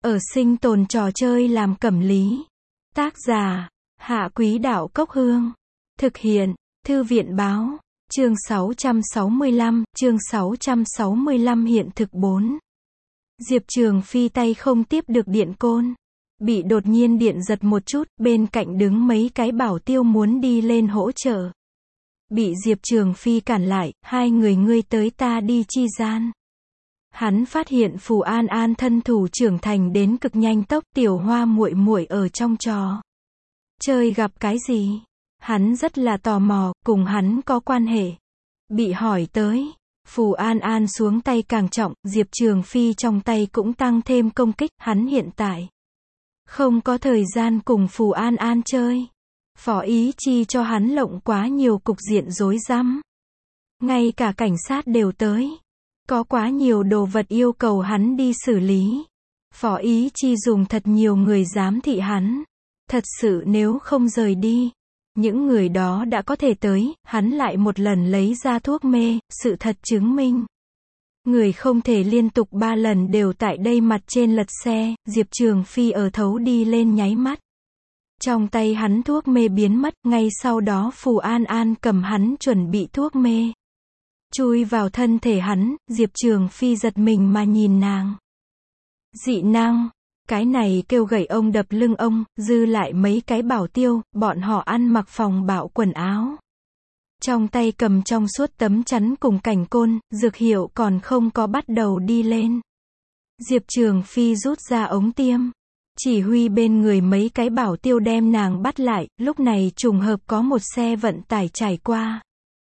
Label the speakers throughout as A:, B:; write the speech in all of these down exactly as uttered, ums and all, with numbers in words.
A: Ở sinh tồn trò chơi làm cẩm lý. Tác giả, Hạ Quý Đạo Cốc Hương. Thực hiện, Thư viện Báo. Chương sáu trăm sáu mươi lăm, chương sáu trăm sáu mươi lăm hiện thực bốn. Diệp Trường Phi tay không tiếp được điện côn. Bị đột nhiên điện giật một chút, bên cạnh đứng mấy cái bảo tiêu muốn đi lên hỗ trợ. Bị Diệp Trường Phi cản lại, hai người ngươi tới ta đi chi gian. Hắn phát hiện Phù An An thân thủ trưởng thành đến cực nhanh tốc, tiểu hoa muội muội ở trong trò chơi gặp cái gì? Hắn rất là tò mò, cùng hắn có quan hệ. Bị hỏi tới, Phù An An xuống tay càng trọng, Diệp Trường Phi trong tay cũng tăng thêm công kích, hắn hiện tại không có thời gian cùng Phù An An chơi. Phó Ý Chi cho hắn lộng quá nhiều cục diện rối rắm. Ngay cả cảnh sát đều tới. Có quá nhiều đồ vật yêu cầu hắn đi xử lý. Phó Ý Chi dùng thật nhiều người giám thị hắn. Thật sự nếu không rời đi, những người đó đã có thể tới, hắn lại một lần lấy ra thuốc mê, sự thật chứng minh. Người không thể liên tục ba lần đều tại đây mặt trên lật xe, Diệp Trường Phi ở thấu đi lên nháy mắt. Trong tay hắn thuốc mê biến mất, ngay sau đó Phù An An cầm hắn chuẩn bị thuốc mê. Chui vào thân thể hắn, Diệp Trường Phi giật mình mà nhìn nàng. Dị năng, cái này kêu gậy ông đập lưng ông, dư lại mấy cái bảo tiêu, bọn họ ăn mặc phòng bạo quần áo. Trong tay cầm trong suốt tấm chắn cùng cảnh côn, dược hiệu còn không có bắt đầu đi lên. Diệp Trường Phi rút ra ống tiêm. Chỉ huy bên người mấy cái bảo tiêu đem nàng bắt lại, lúc này trùng hợp có một xe vận tải trải qua.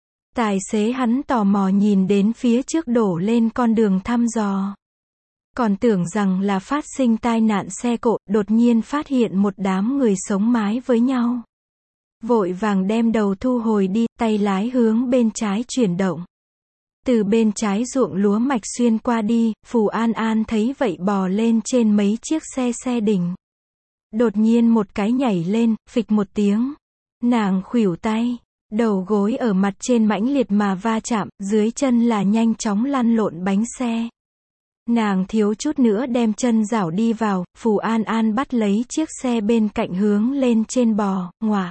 A: Tài xế hắn tò mò nhìn đến phía trước đổ lên con đường thăm dò. Còn tưởng rằng là phát sinh tai nạn xe cộ, đột nhiên phát hiện một đám người sống mái với nhau. Vội vàng đem đầu thu hồi đi, tay lái hướng bên trái chuyển động. Từ bên trái ruộng lúa mạch xuyên qua đi, Phù An An thấy vậy bò lên trên mấy chiếc xe xe đỉnh. Đột nhiên một cái nhảy lên, phịch một tiếng. Nàng khuỷu tay, đầu gối ở mặt trên mãnh liệt mà va chạm, dưới chân là nhanh chóng lăn lộn bánh xe. Nàng thiếu chút nữa đem chân rảo đi vào, Phù An An bắt lấy chiếc xe bên cạnh hướng lên trên bò, ngọa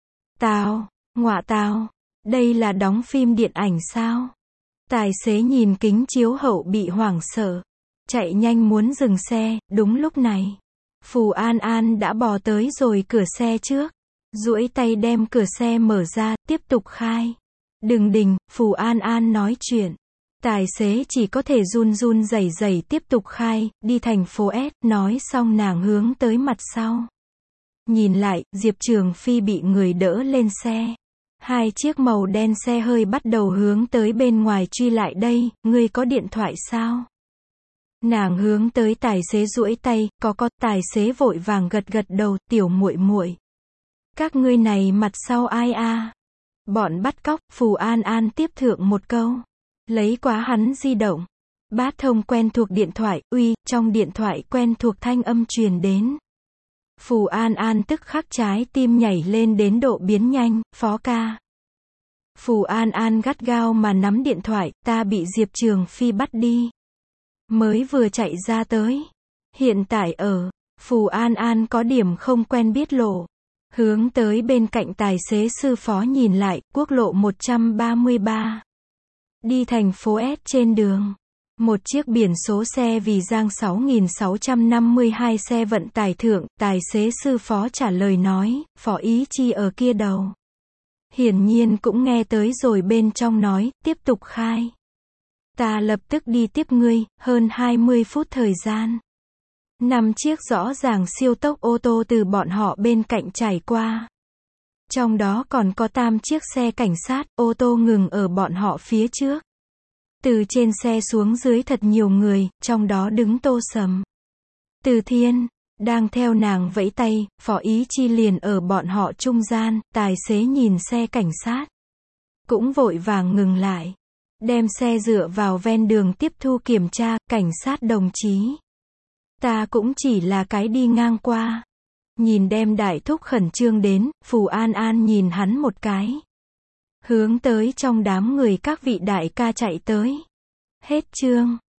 A: tào, ngọa tào, đây là đóng phim điện ảnh sao? Tài xế nhìn kính chiếu hậu bị hoảng sợ, chạy nhanh muốn dừng xe, đúng lúc này. Phù An An đã bò tới rồi cửa xe trước, duỗi tay đem cửa xe mở ra, tiếp tục khai. Đừng đình, Phù An An nói chuyện. Tài xế chỉ có thể run run rẩy rẩy tiếp tục khai, đi thành phố S, nói xong nàng hướng tới mặt sau. Nhìn lại, Diệp Trường Phi bị người đỡ lên xe. Hai chiếc màu đen xe hơi bắt đầu hướng tới bên ngoài truy lại đây, ngươi có điện thoại sao? Nàng hướng tới tài xế duỗi tay, có có, tài xế vội vàng gật gật đầu, tiểu muội muội. Các ngươi này mặt sau ai a? À? Bọn bắt cóc, Phù An An tiếp thượng một câu. Lấy quá hắn di động. Bát thông quen thuộc điện thoại, uy, trong điện thoại quen thuộc thanh âm truyền đến. Phù An An tức khắc trái tim nhảy lên đến độ biến nhanh, phó ca. Phù An An gắt gao mà nắm điện thoại, ta bị Diệp Trường Phi bắt đi. Mới vừa chạy ra tới. Hiện tại ở, Phù An An có điểm không quen biết lộ. Hướng tới bên cạnh tài xế sư phó nhìn lại, quốc lộ một trăm ba mươi ba. Đi thành phố S trên đường. Một chiếc biển số xe vì Giang sáu nghìn sáu trăm năm mươi hai xe vận tải thượng, tài xế sư phó trả lời nói, Phó Ý Chi ở kia đầu. Hiển nhiên cũng nghe tới rồi bên trong nói, tiếp tục khai. Ta lập tức đi tiếp ngươi, hơn hai mươi phút thời gian. Năm chiếc rõ ràng siêu tốc ô tô từ bọn họ bên cạnh trải qua. Trong đó còn có tam chiếc xe cảnh sát, ô tô ngừng ở bọn họ phía trước. Từ trên xe xuống dưới thật nhiều người, trong đó đứng Tô Sầm. Từ Thiên, đang theo nàng vẫy tay, Phó Ý Chi liền ở bọn họ trung gian, tài xế nhìn xe cảnh sát. Cũng vội vàng ngừng lại. Đem xe dựa vào ven đường tiếp thu kiểm tra, cảnh sát đồng chí. Ta cũng chỉ là cái đi ngang qua. Nhìn đem đại thúc khẩn trương đến, Phù An An nhìn hắn một cái. Hướng tới trong đám người các vị đại ca chạy tới. Hết chương.